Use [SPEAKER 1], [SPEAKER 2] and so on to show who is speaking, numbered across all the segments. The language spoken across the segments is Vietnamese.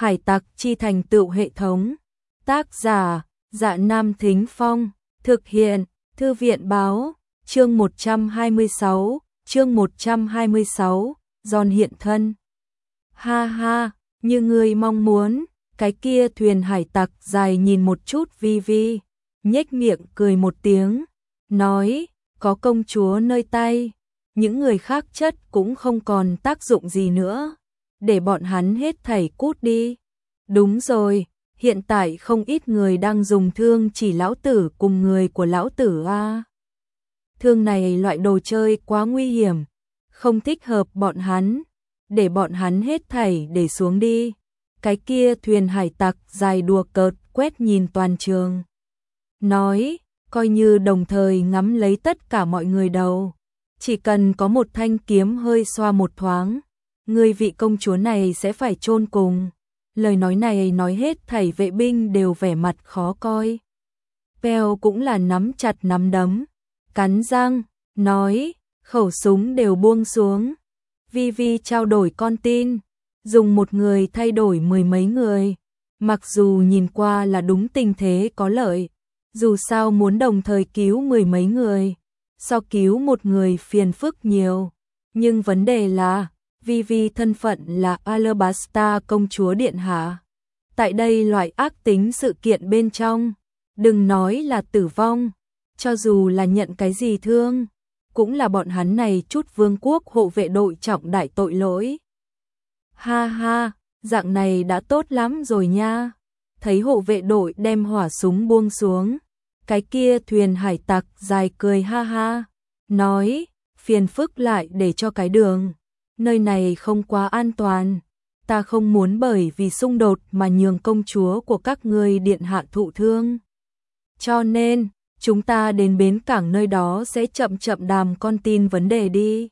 [SPEAKER 1] Hải tặc chi thành tựu hệ thống. Tác giả, Dạ Nam Thính Phong. Thực hiện, Thư viện Báo. Chương 126, Giòn hiện thân. Ha ha, như người mong muốn. Cái kia thuyền hải tặc dài nhìn một chút Vi Vi, nhếch miệng cười một tiếng, nói, có công chúa nơi tay, những người khác chất cũng không còn tác dụng gì nữa, để bọn hắn hết thảy cút đi. Đúng rồi, hiện tại không ít người đang dùng thương chỉ lão tử cùng người của lão tử a. Thương này loại đồ chơi quá nguy hiểm, không thích hợp bọn hắn, để bọn hắn hết thảy để xuống đi. Cái kia thuyền hải tặc dài đùa cợt quét nhìn toàn trường, nói, coi như đồng thời ngắm lấy tất cả mọi người đầu, chỉ cần có một thanh kiếm hơi xoa một thoáng, người vị công chúa này sẽ phải chôn cùng. Lời nói này nói hết thảy vệ binh đều vẻ mặt khó coi. Peo cũng là nắm chặt nắm đấm, cắn răng, nói, khẩu súng đều buông xuống. Vi Vi trao đổi con tin, dùng một người thay đổi mười mấy người, mặc dù nhìn qua là đúng tình thế có lợi, dù sao muốn đồng thời cứu mười mấy người, so cứu một người phiền phức nhiều, nhưng vấn đề là, Vi Vi thân phận là Alabasta công chúa điện hạ. Tại đây loại ác tính sự kiện bên trong, đừng nói là tử vong, cho dù là nhận cái gì thương, cũng là bọn hắn này chút vương quốc hộ vệ đội trọng đại tội lỗi. Ha ha, dạng này đã tốt lắm rồi nha. Thấy hộ vệ đội đem hỏa súng buông xuống, cái kia thuyền hải tặc dài cười ha ha, nói, phiền phức lại để cho cái đường, nơi này không quá an toàn, ta không muốn bởi vì xung đột mà nhường công chúa của các ngươi điện hạ thụ thương. Cho nên, chúng ta đến bến cảng nơi đó sẽ chậm chậm đàm con tin vấn đề đi.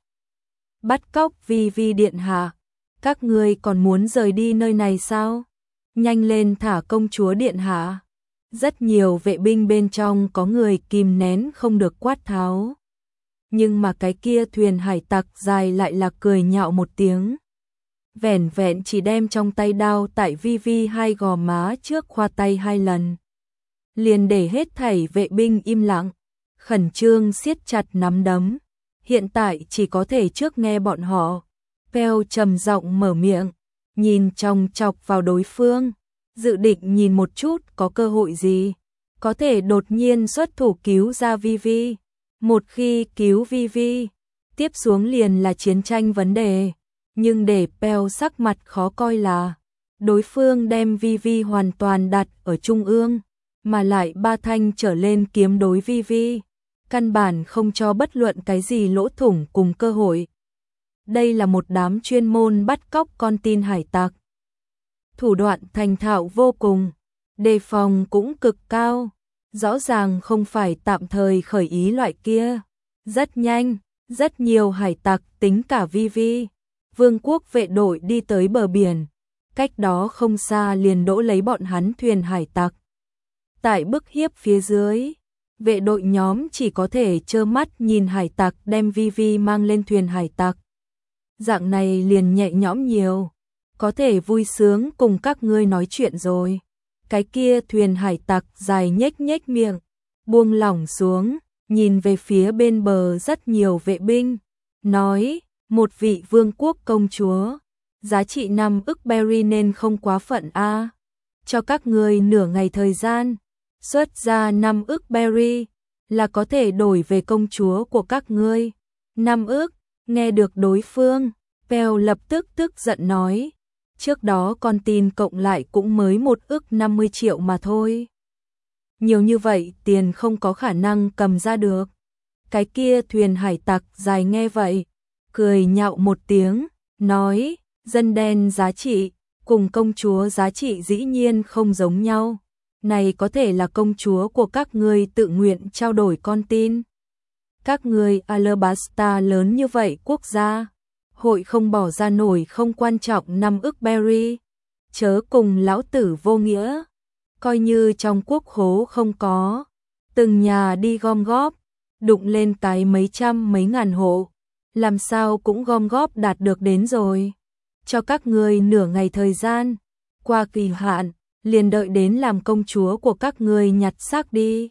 [SPEAKER 1] Bắt cóc Vi Vi điện hạ, các ngươi còn muốn rời đi nơi này sao? Nhanh lên thả công chúa điện hạ. Rất nhiều vệ binh bên trong có người kìm nén không được quát tháo. Nhưng mà cái kia thuyền hải tặc dài lại là cười nhạo một tiếng. Vẻn vẹn chỉ đem trong tay đao tại Vi Vi hai gò má trước khoa tay hai lần. Liền để hết thảy vệ binh im lặng, khẩn trương siết chặt nắm đấm. Hiện tại chỉ có thể trước nghe bọn họ. Peo trầm giọng mở miệng, nhìn chòng chọc vào đối phương, dự định nhìn một chút có cơ hội gì, có thể đột nhiên xuất thủ cứu ra Vi Vi. Một khi cứu Vi Vi, tiếp xuống liền là chiến tranh vấn đề. Nhưng để Peo sắc mặt khó coi là, đối phương đem Vi Vi hoàn toàn đặt ở trung ương, mà lại ba thanh trở lên kiếm đối Vi Vi, căn bản không cho bất luận cái gì lỗ thủng cùng cơ hội. Đây là một đám chuyên môn bắt cóc con tin hải tặc. Thủ đoạn thành thạo vô cùng, đề phòng cũng cực cao, rõ ràng không phải tạm thời khởi ý loại kia. Rất nhanh, rất nhiều hải tặc tính cả Vi Vi, vương quốc vệ đội đi tới bờ biển, cách đó không xa liền đỗ lấy bọn hắn thuyền hải tặc. Tại bức hiếp phía dưới, vệ đội nhóm chỉ có thể trơ mắt nhìn hải tặc đem Vi Vi mang lên thuyền hải tặc. Dạng này liền nhẹ nhõm nhiều, có thể vui sướng cùng các ngươi nói chuyện rồi. Cái kia thuyền hải tặc dài nhếch nhếch miệng, buông lỏng xuống, nhìn về phía bên bờ rất nhiều vệ binh, nói, một vị vương quốc công chúa, giá trị 5 ức berry nên không quá phận a. Cho các ngươi nửa ngày thời gian, xuất ra 5 ức berry, là có thể đổi về công chúa của các ngươi. 5 ức, nghe được đối phương, Peo lập tức tức giận nói, trước đó con tin cộng lại cũng mới 1 ức 50 triệu mà thôi. Nhiều như vậy tiền không có khả năng cầm ra được. Cái kia thuyền hải tặc dài nghe vậy, cười nhạo một tiếng, nói, dân đen giá trị, cùng công chúa giá trị dĩ nhiên không giống nhau. Này có thể là công chúa của các ngươi tự nguyện trao đổi con tin. Các ngươi Alabasta lớn như vậy quốc gia, hội không bỏ ra nổi không quan trọng 5 ức berry. Chớ cùng lão tử vô nghĩa. Coi như trong quốc khố không có, từng nhà đi gom góp, đụng lên cái mấy trăm mấy ngàn hộ, làm sao cũng gom góp đạt được đến rồi. Cho các ngươi nửa ngày thời gian, qua kỳ hạn, liền đợi đến làm công chúa của các ngươi nhặt xác đi.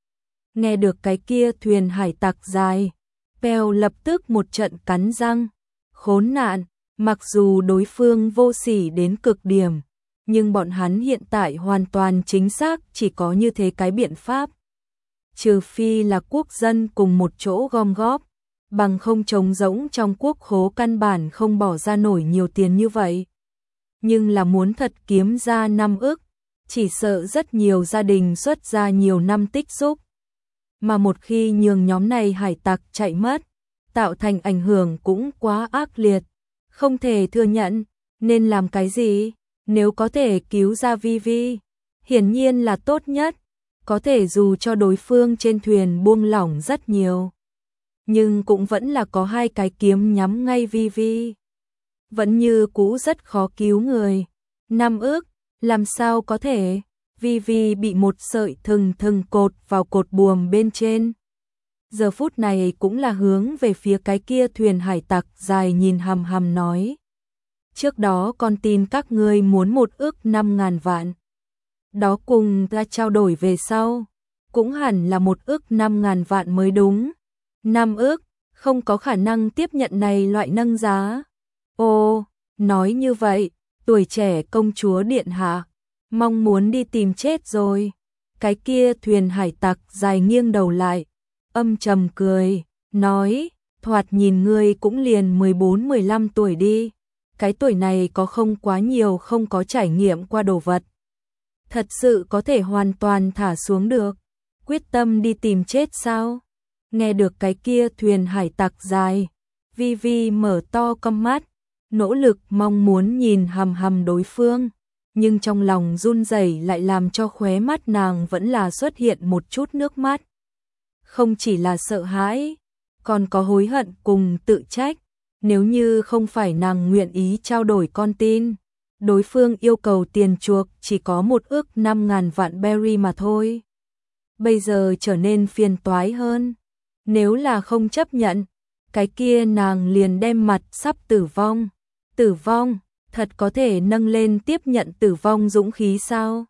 [SPEAKER 1] Nghe được cái kia thuyền hải tặc dài, Pèo lập tức một trận cắn răng, khốn nạn, mặc dù đối phương vô sỉ đến cực điểm, nhưng bọn hắn hiện tại hoàn toàn chính xác chỉ có như thế cái biện pháp. Trừ phi là quốc dân cùng một chỗ gom góp, bằng không trống rỗng trong quốc khố căn bản không bỏ ra nổi nhiều tiền như vậy. Nhưng là muốn thật kiếm ra 5 ức, chỉ sợ rất nhiều gia đình xuất ra nhiều năm tích xúc. Mà một khi nhường nhóm này hải tặc chạy mất, tạo thành ảnh hưởng cũng quá ác liệt, không thể thừa nhận, nên làm cái gì? Nếu có thể cứu ra Vivi, hiển nhiên là tốt nhất, có thể dù cho đối phương trên thuyền buông lỏng rất nhiều. Nhưng cũng vẫn là có hai cái kiếm nhắm ngay Vivi. Vẫn như cũ rất khó cứu người. 5 ức, làm sao có thể? Vivi bị một sợi thừng cột vào cột buồm bên trên. Giờ phút này cũng là hướng về phía cái kia thuyền hải tặc dài nhìn hằm hằm nói. Trước đó con tin các ngươi muốn 1 ức 5.000 vạn. Đó cùng ta trao đổi về sau, cũng hẳn là 1 ức 5.000 vạn mới đúng. 5 ức, không có khả năng tiếp nhận này loại nâng giá. Ồ, nói như vậy, tuổi trẻ công chúa điện hạ, mong muốn đi tìm chết rồi. Cái kia thuyền hải tặc dài nghiêng đầu lại, âm trầm cười, nói, thoạt nhìn ngươi cũng liền 14-15 tuổi đi. Cái tuổi này có không quá nhiều không có trải nghiệm qua đồ vật. Thật sự có thể hoàn toàn thả xuống được, quyết tâm đi tìm chết sao? Nghe được cái kia thuyền hải tặc dài, Vivi mở to con mắt, nỗ lực mong muốn nhìn hằm hằm đối phương, nhưng trong lòng run rẩy lại làm cho khóe mắt nàng vẫn là xuất hiện một chút nước mắt. Không chỉ là sợ hãi, còn có hối hận cùng tự trách, nếu như không phải nàng nguyện ý trao đổi con tin, đối phương yêu cầu tiền chuộc chỉ có 1 ức 5.000 vạn berry mà thôi. Bây giờ trở nên phiền toái hơn. Nếu là không chấp nhận, cái kia nàng liền đem mặt sắp tử vong. Tử vong, thật có thể nâng lên tiếp nhận tử vong dũng khí sao?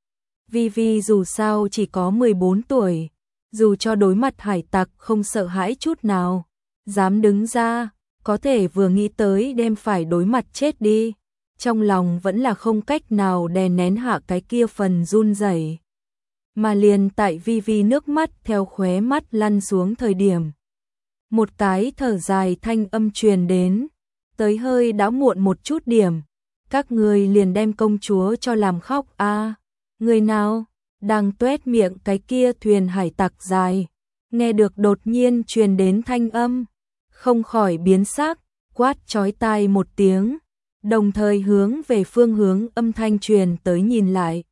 [SPEAKER 1] Vivi dù sao chỉ có 14 tuổi, dù cho đối mặt hải tặc không sợ hãi chút nào, dám đứng ra, có thể vừa nghĩ tới đem phải đối mặt chết đi, trong lòng vẫn là không cách nào đè nén hạ cái kia phần run rẩy. Mà liền tại Vivi nước mắt theo khóe mắt lăn xuống thời điểm, một cái thở dài thanh âm truyền đến, tới hơi đã muộn một chút điểm, các người liền đem công chúa cho làm khóc a. Người nào? Đang tuét miệng cái kia thuyền hải tặc dài, nghe được đột nhiên truyền đến thanh âm, không khỏi biến sắc, quát chói tai một tiếng, đồng thời hướng về phương hướng âm thanh truyền tới nhìn lại.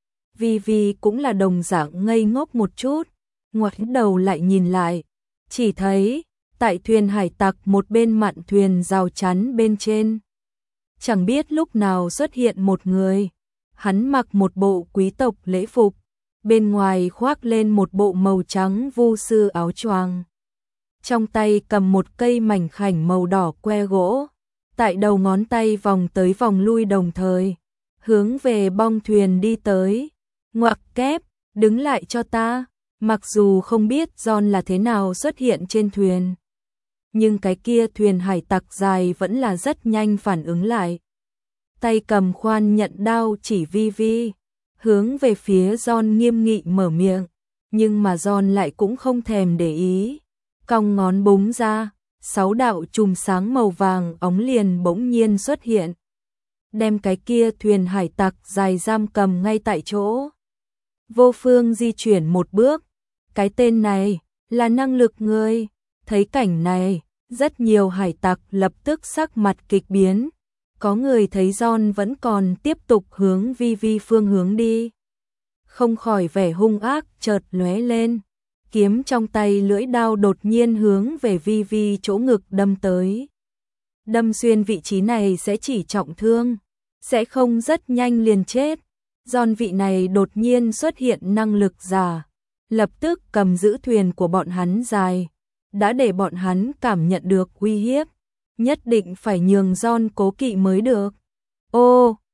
[SPEAKER 1] Vivi cũng là đồng dạng ngây ngốc một chút, ngoảnh đầu lại nhìn lại, chỉ thấy tại thuyền hải tặc một bên mạn thuyền rào chắn bên trên, chẳng biết lúc nào xuất hiện một người, hắn mặc một bộ quý tộc lễ phục, bên ngoài khoác lên một bộ màu trắng vu sư áo choàng, trong tay cầm một cây mảnh khảnh màu đỏ que gỗ, tại đầu ngón tay vòng tới vòng lui đồng thời, hướng về bong thuyền đi tới. Ngoặc kép, đứng lại cho ta. Mặc dù không biết John là thế nào xuất hiện trên thuyền, nhưng cái kia thuyền hải tặc dài vẫn là rất nhanh phản ứng lại. Tay cầm khoan nhận đao chỉ Vivi, hướng về phía John nghiêm nghị mở miệng, nhưng mà John lại cũng không thèm để ý. Cong ngón búng ra, 6 đạo chùm sáng màu vàng óng liền bỗng nhiên xuất hiện, đem cái kia thuyền hải tặc dài giam cầm ngay tại chỗ. Vô phương di chuyển một bước, cái tên này là năng lực người. Thấy cảnh này, rất nhiều hải tặc lập tức sắc mặt kịch biến. Có người thấy John vẫn còn tiếp tục hướng Vivi phương hướng đi, không khỏi vẻ hung ác chợt lóe lên, kiếm trong tay lưỡi đao đột nhiên hướng về Vivi chỗ ngực đâm tới. Đâm xuyên vị trí này sẽ chỉ trọng thương, sẽ không rất nhanh liền chết. John vị này đột nhiên xuất hiện năng lực giả, lập tức cầm giữ thuyền của bọn hắn dài, đã để bọn hắn cảm nhận được uy hiếp, nhất định phải nhường John cố kỵ mới được. Ô,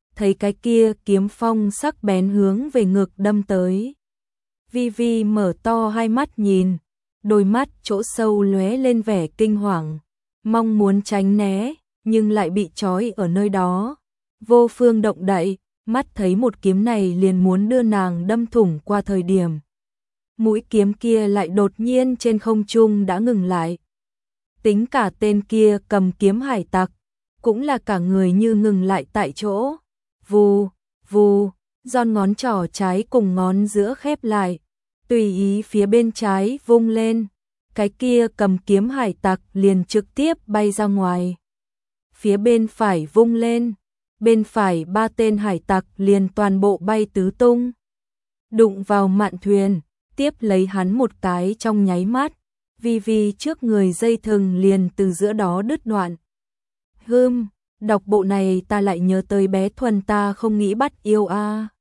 [SPEAKER 1] thấy cái kia kiếm phong sắc bén hướng về ngực đâm tới. Vi Vi mở to hai mắt nhìn, đôi mắt chỗ sâu lóe lên vẻ kinh hoàng, mong muốn tránh né, nhưng lại bị trói ở nơi đó. Vô phương động đậy, mắt thấy một kiếm này liền muốn đưa nàng đâm thủng qua thời điểm. Mũi kiếm kia lại đột nhiên trên không trung đã ngừng lại. Tính cả tên kia cầm kiếm hải tặc, cũng là cả người như ngừng lại tại chỗ. Vù, vù, giòn ngón trỏ trái cùng ngón giữa khép lại, tùy ý phía bên trái vung lên, cái kia cầm kiếm hải tặc liền trực tiếp bay ra ngoài. Phía bên phải vung lên, bên phải ba tên hải tặc liền toàn bộ bay tứ tung, đụng vào mạn thuyền, tiếp lấy hắn một cái trong nháy mắt, Vi Vi trước người dây thừng liền từ giữa đó đứt đoạn. Đọc bộ này ta lại nhớ tới bé Thuần ta không nghĩ bắt yêu a.